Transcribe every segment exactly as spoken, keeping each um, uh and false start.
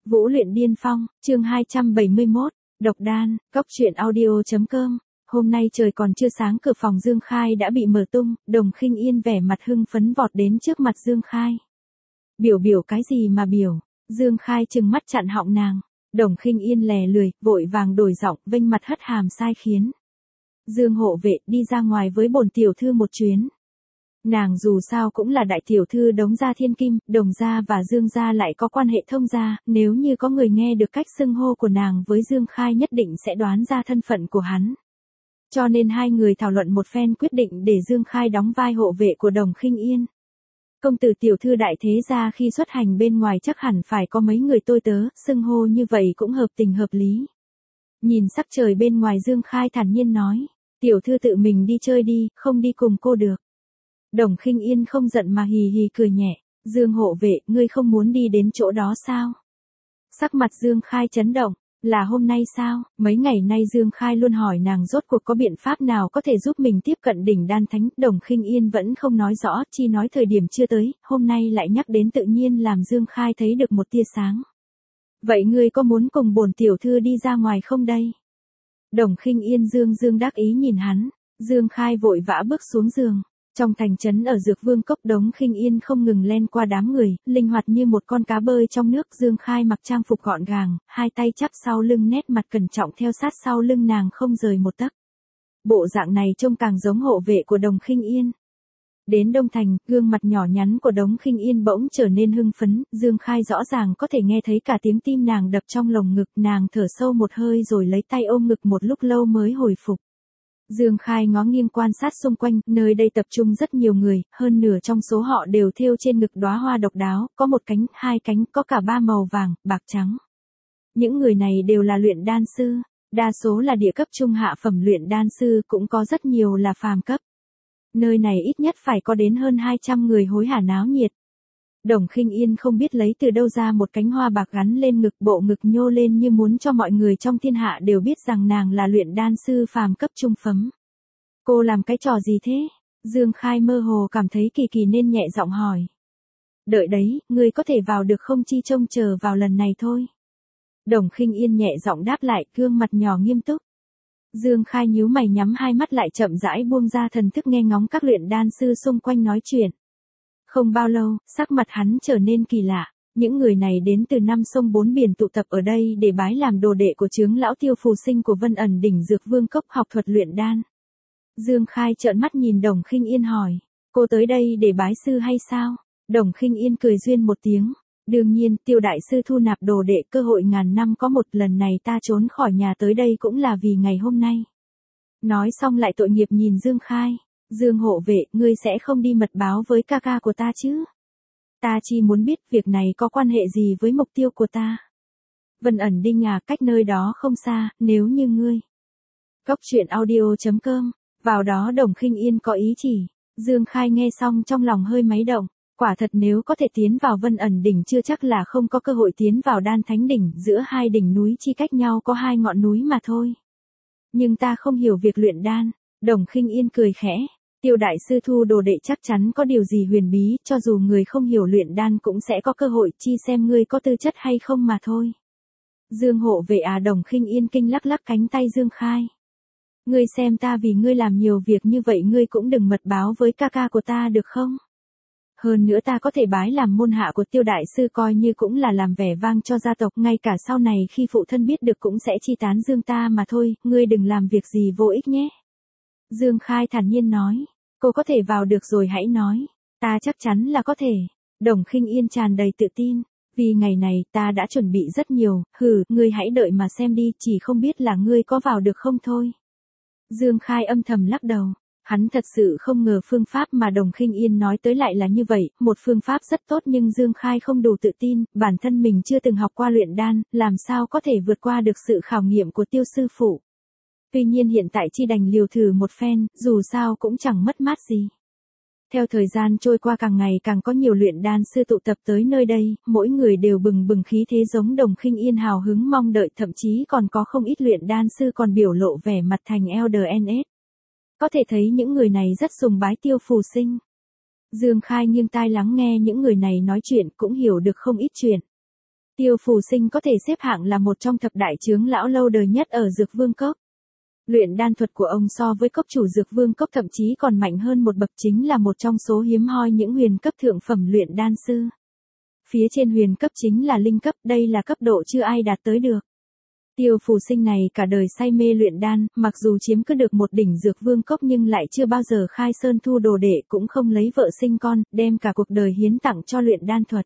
Vũ luyện điên phong, chương hai trăm bảy mươi mốt, độc đan, cóc truyện audio.com. Hôm nay trời còn chưa sáng, cửa phòng Dương Khai đã bị mở tung, Đồng Khinh Yên vẻ mặt hưng phấn vọt đến trước mặt Dương Khai. Biểu biểu cái gì mà biểu? Dương Khai trừng mắt chặn họng nàng. Đồng Khinh Yên lè lười, vội vàng đổi giọng, vênh mặt hất hàm sai khiến. Dương hộ vệ, đi ra ngoài với bổn tiểu thư một chuyến. Nàng dù sao cũng là đại tiểu thư Đống gia thiên kim, Đồng gia và Dương gia lại có quan hệ thông gia, nếu như có người nghe được cách xưng hô của nàng với Dương Khai nhất định sẽ đoán ra thân phận của hắn. Cho nên hai người thảo luận một phen quyết định để Dương Khai đóng vai hộ vệ của Đồng Khinh Yên. Công tử tiểu thư đại thế gia khi xuất hành bên ngoài chắc hẳn phải có mấy người tôi tớ, xưng hô như vậy cũng hợp tình hợp lý. Nhìn sắc trời bên ngoài, Dương Khai thản nhiên nói, tiểu thư tự mình đi chơi đi, không đi cùng cô được. Đồng Khinh Yên không giận mà hì hì cười nhẹ, Dương hộ vệ, ngươi không muốn đi đến chỗ đó sao? Sắc mặt Dương Khai chấn động, là hôm nay sao? Mấy ngày nay Dương Khai luôn hỏi nàng rốt cuộc có biện pháp nào có thể giúp mình tiếp cận đỉnh đan thánh, Đồng Khinh Yên vẫn không nói rõ, chỉ nói thời điểm chưa tới, hôm nay lại nhắc đến tự nhiên làm Dương Khai thấy được một tia sáng. Vậy ngươi có muốn cùng bổn tiểu thư đi ra ngoài không đây? Đồng Khinh Yên dương dương đắc ý nhìn hắn, Dương Khai vội vã bước xuống giường. Trong thành trấn ở Dược Vương Cốc, Đống Khinh Yên không ngừng len qua đám người, linh hoạt như một con cá bơi trong nước. Dương Khai mặc trang phục gọn gàng, hai tay chắp sau lưng, nét mặt cẩn trọng theo sát sau lưng nàng không rời một tấc. Bộ dạng này trông càng giống hộ vệ của Đồng Khinh Yên. Đến Đông Thành, gương mặt nhỏ nhắn của Đống Khinh Yên bỗng trở nên hưng phấn, Dương Khai rõ ràng có thể nghe thấy cả tiếng tim nàng đập trong lồng ngực, nàng thở sâu một hơi rồi lấy tay ôm ngực một lúc lâu mới hồi phục. Dương Khai ngó nghiêng quan sát xung quanh, nơi đây tập trung rất nhiều người, hơn nửa trong số họ đều thêu trên ngực đóa hoa độc đáo, có một cánh, hai cánh, có cả ba màu vàng, bạc trắng. Những người này đều là luyện đan sư, đa số là địa cấp trung hạ phẩm luyện đan sư, cũng có rất nhiều là phàm cấp. Nơi này ít nhất phải có đến hơn hai trăm người hối hả náo nhiệt. Đồng Khinh Yên không biết lấy từ đâu ra một cánh hoa bạc gắn lên ngực, bộ ngực nhô lên như muốn cho mọi người trong thiên hạ đều biết rằng nàng là luyện đan sư phàm cấp trung phẩm. Cô làm cái trò gì thế? Dương Khai mơ hồ cảm thấy kỳ kỳ nên nhẹ giọng hỏi. Đợi đấy, ngươi có thể vào được không, chi trông chờ vào lần này thôi. Đồng Khinh Yên nhẹ giọng đáp lại, gương mặt nhỏ nghiêm túc. Dương Khai nhíu mày, nhắm hai mắt lại, chậm rãi buông ra thần thức nghe ngóng các luyện đan sư xung quanh nói chuyện. Không bao lâu, sắc mặt hắn trở nên kỳ lạ. Những người này đến từ năm sông bốn biển tụ tập ở đây để bái làm đồ đệ của chướng lão Tiêu phù sinh của Vân ẩn đỉnh Dược Vương Cốc, học thuật luyện đan. Dương Khai trợn mắt nhìn Đồng Khinh Yên hỏi, cô tới đây để bái sư hay sao? Đồng Khinh Yên cười duyên một tiếng. Đương nhiên, Tiêu đại sư thu nạp đồ đệ, cơ hội ngàn năm có một, lần này ta trốn khỏi nhà tới đây cũng là vì ngày hôm nay. Nói xong lại tội nghiệp nhìn Dương Khai. Dương hộ vệ, ngươi sẽ không đi mật báo với ca ca của ta chứ? Ta chỉ muốn biết việc này có quan hệ gì với mục tiêu của ta. Vân ẩn đinh à, cách nơi đó không xa, nếu như ngươi. Cóc truyện audio.com, vào đó Đồng Khinh Yên có ý chỉ. Dương Khai nghe xong trong lòng hơi máy động. Quả thật nếu có thể tiến vào Vân ẩn đỉnh chưa chắc là không có cơ hội tiến vào Đan Thánh đỉnh, giữa hai đỉnh núi chi cách nhau có hai ngọn núi mà thôi. Nhưng ta không hiểu việc luyện đan. Đồng Khinh Yên cười khẽ. Tiêu đại sư thu đồ đệ chắc chắn có điều gì huyền bí, cho dù người không hiểu luyện đan cũng sẽ có cơ hội, chi xem ngươi có tư chất hay không mà thôi. Dương hộ vệ à, Đồng Khinh Yên kinh lắc lắc cánh tay Dương Khai. Ngươi xem ta vì ngươi làm nhiều việc như vậy, ngươi cũng đừng mật báo với ca ca của ta được không? Hơn nữa ta có thể bái làm môn hạ của Tiêu đại sư, coi như cũng là làm vẻ vang cho gia tộc, ngay cả sau này khi phụ thân biết được cũng sẽ chi tán dương ta mà thôi, ngươi đừng làm việc gì vô ích nhé. Dương Khai thản nhiên nói, cô có thể vào được rồi hãy nói, ta chắc chắn là có thể. Đồng Khinh Yên tràn đầy tự tin, vì ngày này ta đã chuẩn bị rất nhiều, hừ, ngươi hãy đợi mà xem đi, chỉ không biết là ngươi có vào được không thôi. Dương Khai âm thầm lắc đầu, hắn thật sự không ngờ phương pháp mà Đồng Khinh Yên nói tới lại là như vậy, một phương pháp rất tốt nhưng Dương Khai không đủ tự tin, bản thân mình chưa từng học qua luyện đan, làm sao có thể vượt qua được sự khảo nghiệm của Tiêu sư phụ. Tuy nhiên hiện tại chi đành liều thử một phen, dù sao cũng chẳng mất mát gì. Theo thời gian trôi qua, càng ngày càng có nhiều luyện đan sư tụ tập tới nơi đây, mỗi người đều bừng bừng khí thế giống Đồng Khinh Yên hào hứng mong đợi, thậm chí còn có không ít luyện đan sư còn biểu lộ vẻ mặt thành L D N S. Có thể thấy những người này rất sùng bái Tiêu phù sinh. Dương Khai nghiêng tai lắng nghe những người này nói chuyện, cũng hiểu được không ít chuyện. Tiêu Phù Sinh có thể xếp hạng là một trong thập đại chướng lão lâu đời nhất ở Dược Vương Cốc. Luyện đan thuật của ông so với cốc chủ Dược Vương Cốc thậm chí còn mạnh hơn một bậc, chính là một trong số hiếm hoi những huyền cấp thượng phẩm luyện đan sư. Phía trên huyền cấp chính là linh cấp, đây là cấp độ chưa ai đạt tới được. Tiêu Phù Sinh này cả đời say mê luyện đan, mặc dù chiếm cứ được một đỉnh Dược Vương Cốc nhưng lại chưa bao giờ khai sơn thu đồ đệ, cũng không lấy vợ sinh con, đem cả cuộc đời hiến tặng cho luyện đan thuật.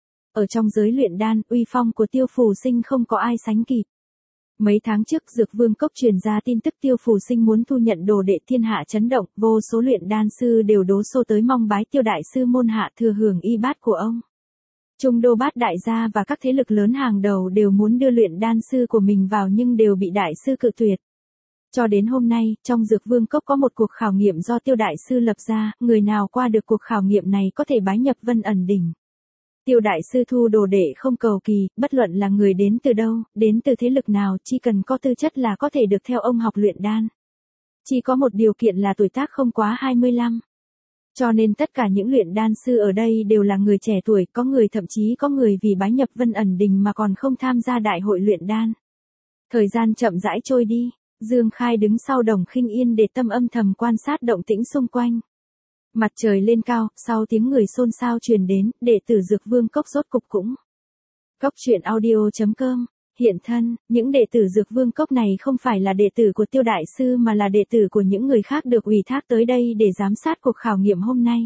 Ở trong giới luyện đan, uy phong của Tiêu Phù Sinh không có ai sánh kịp. Mấy tháng trước Dược Vương Cốc truyền ra tin tức Tiêu Phù Sinh muốn thu nhận đồ đệ, thiên hạ chấn động, vô số luyện đan sư đều đổ xô tới mong bái Tiêu đại sư môn hạ thừa hưởng y bát của ông. Trung đô bát đại gia và các thế lực lớn hàng đầu đều muốn đưa luyện đan sư của mình vào nhưng đều bị đại sư cự tuyệt. Cho đến hôm nay, trong Dược Vương Cốc có một cuộc khảo nghiệm do Tiêu đại sư lập ra, người nào qua được cuộc khảo nghiệm này có thể bái nhập Vân Ẩn Đỉnh. Tiêu đại sư thu đồ đệ không cầu kỳ, bất luận là người đến từ đâu, đến từ thế lực nào, chỉ cần có tư chất là có thể được theo ông học luyện đan. Chỉ có một điều kiện là tuổi tác không quá hai mươi lăm. Cho nên tất cả những luyện đan sư ở đây đều là người trẻ tuổi, có người thậm chí có người vì bái nhập Vân Ẩn Đình mà còn không tham gia đại hội luyện đan. Thời gian chậm rãi trôi đi, Dương Khai đứng sau Đồng Khinh Yên để tâm âm thầm quan sát động tĩnh xung quanh. Mặt trời lên cao, sau tiếng người xôn xao truyền đến, đệ tử Dược Vương Cốc rốt cục cũng. Cốc truyện audio chấm com, hiện thân, những đệ tử Dược Vương Cốc này không phải là đệ tử của Tiêu đại sư mà là đệ tử của những người khác được ủy thác tới đây để giám sát cuộc khảo nghiệm hôm nay.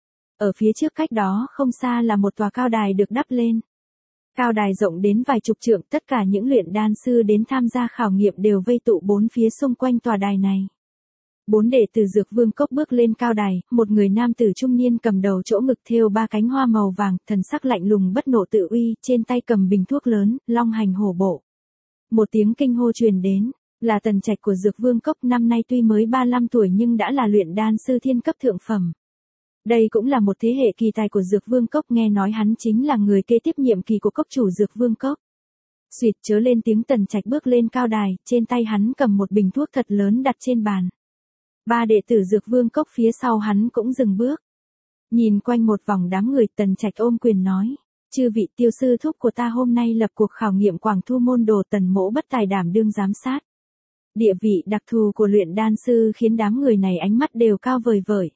Ở phía trước cách đó không xa là một tòa cao đài được đắp lên. Cao đài rộng đến vài chục trượng, tất cả những luyện đan sư đến tham gia khảo nghiệm đều vây tụ bốn phía xung quanh tòa đài này. Bốn đệ tử Dược Vương Cốc bước lên cao đài, một người nam tử trung niên cầm đầu chỗ ngực thêu ba cánh hoa màu vàng, thần sắc lạnh lùng bất nộ tự uy, trên tay cầm bình thuốc lớn, long hành hổ bộ. Một tiếng kinh hô truyền đến, là Tần Trạch của Dược Vương Cốc, năm nay tuy mới ba mươi lăm tuổi nhưng đã là luyện đan sư thiên cấp thượng phẩm. Đây cũng là một thế hệ kỳ tài của Dược Vương Cốc, nghe nói hắn chính là người kế tiếp nhiệm kỳ của cốc chủ Dược Vương Cốc. Xuyệt chớ lên tiếng, Tần Trạch bước lên cao đài, trên tay hắn cầm một bình thuốc thật lớn đặt trên bàn. Ba đệ tử Dược Vương Cốc phía sau hắn cũng dừng bước. Nhìn quanh một vòng đám người, Tần Trạch ôm quyền nói, chư vị, Tiêu sư thúc của ta hôm nay lập cuộc khảo nghiệm Quảng Thu môn đồ, Tần mỗ bất tài đảm đương giám sát. Địa vị đặc thù của luyện đan sư khiến đám người này ánh mắt đều cao vời vời.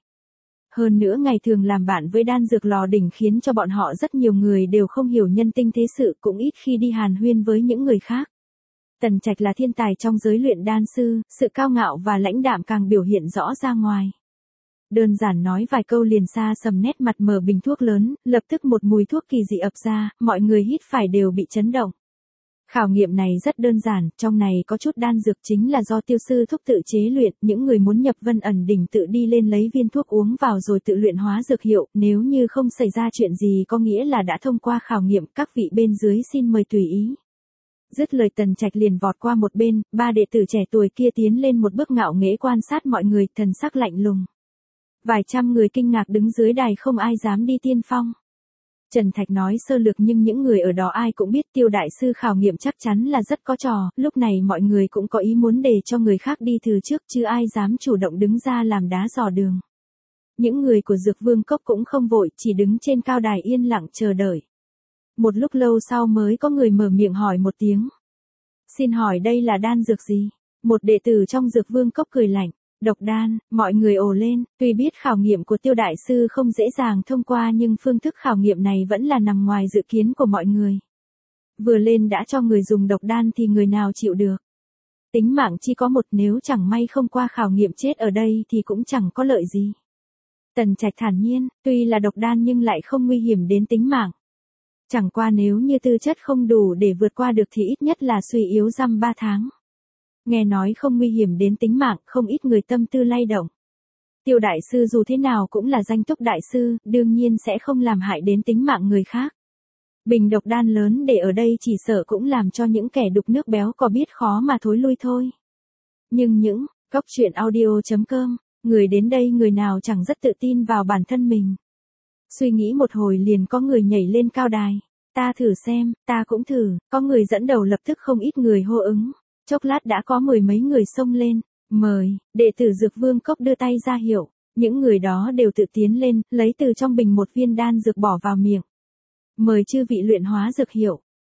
Hơn nữa ngày thường làm bạn với đan dược lò đỉnh khiến cho bọn họ rất nhiều người đều không hiểu nhân tinh thế sự, cũng ít khi đi hàn huyên với những người khác. Tần Trạch là thiên tài trong giới luyện đan sư, sự cao ngạo và lãnh đạm càng biểu hiện rõ ra ngoài. Đơn giản nói vài câu liền xa sầm nét mặt, mở bình thuốc lớn, lập tức một mùi thuốc kỳ dị ập ra, mọi người hít phải đều bị chấn động. Khảo nghiệm này rất đơn giản, trong này có chút đan dược chính là do Tiêu sư thúc tự chế luyện, những người muốn nhập Vân Ẩn Đỉnh tự đi lên lấy viên thuốc uống vào rồi tự luyện hóa dược hiệu, nếu như không xảy ra chuyện gì có nghĩa là đã thông qua khảo nghiệm, các vị bên dưới xin mời tùy ý. Dứt lời Tần Trạch liền vọt qua một bên, ba đệ tử trẻ tuổi kia tiến lên một bước ngạo nghễ quan sát mọi người, thần sắc lạnh lùng. Vài trăm người kinh ngạc đứng dưới đài, không ai dám đi tiên phong. Trần Thạch nói sơ lược nhưng những người ở đó ai cũng biết Tiêu đại sư khảo nghiệm chắc chắn là rất có trò, lúc này mọi người cũng có ý muốn để cho người khác đi từ trước chứ ai dám chủ động đứng ra làm đá dò đường. Những người của Dược Vương Cốc cũng không vội, chỉ đứng trên cao đài yên lặng chờ đợi. Một lúc lâu sau mới có người mở miệng hỏi một tiếng. Xin hỏi đây là đan dược gì? Một đệ tử trong Dược Vương Cốc cười lạnh. Độc đan, mọi người ồ lên, tuy biết khảo nghiệm của Tiêu đại sư không dễ dàng thông qua nhưng phương thức khảo nghiệm này vẫn là nằm ngoài dự kiến của mọi người. Vừa lên đã cho người dùng độc đan thì người nào chịu được. Tính mạng chỉ có một, nếu chẳng may không qua khảo nghiệm chết ở đây thì cũng chẳng có lợi gì. Tần Trạch thản nhiên, tuy là độc đan nhưng lại không nguy hiểm đến tính mạng. Chẳng qua nếu như tư chất không đủ để vượt qua được thì ít nhất là suy yếu dăm ba tháng. Nghe nói không nguy hiểm đến tính mạng, không ít người tâm tư lay động. Tiêu đại sư dù thế nào cũng là danh túc đại sư, đương nhiên sẽ không làm hại đến tính mạng người khác. Bình độc đan lớn để ở đây chỉ sợ cũng làm cho những kẻ đục nước béo có biết khó mà thối lui thôi. Nhưng những, cốc truyện audio chấm com, người đến đây người nào chẳng rất tự tin vào bản thân mình. Suy nghĩ một hồi liền có người nhảy lên cao đài. Ta thử xem, ta cũng thử, có người dẫn đầu lập tức không ít người hô ứng. Chốc lát đã có mười mấy người xông lên, mời, đệ tử Dược Vương Cốc đưa tay ra hiệu, những người đó đều tự tiến lên, lấy từ trong bình một viên đan dược bỏ vào miệng. Mời chư vị luyện hóa dược hiệu,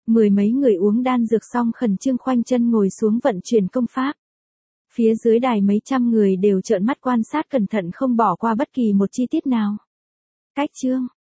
Mười mấy người uống đan dược xong khẩn trương khoanh chân ngồi xuống vận chuyển công pháp. Phía dưới đài mấy trăm người đều trợn mắt quan sát cẩn thận không bỏ qua bất kỳ một chi tiết nào. Cách chương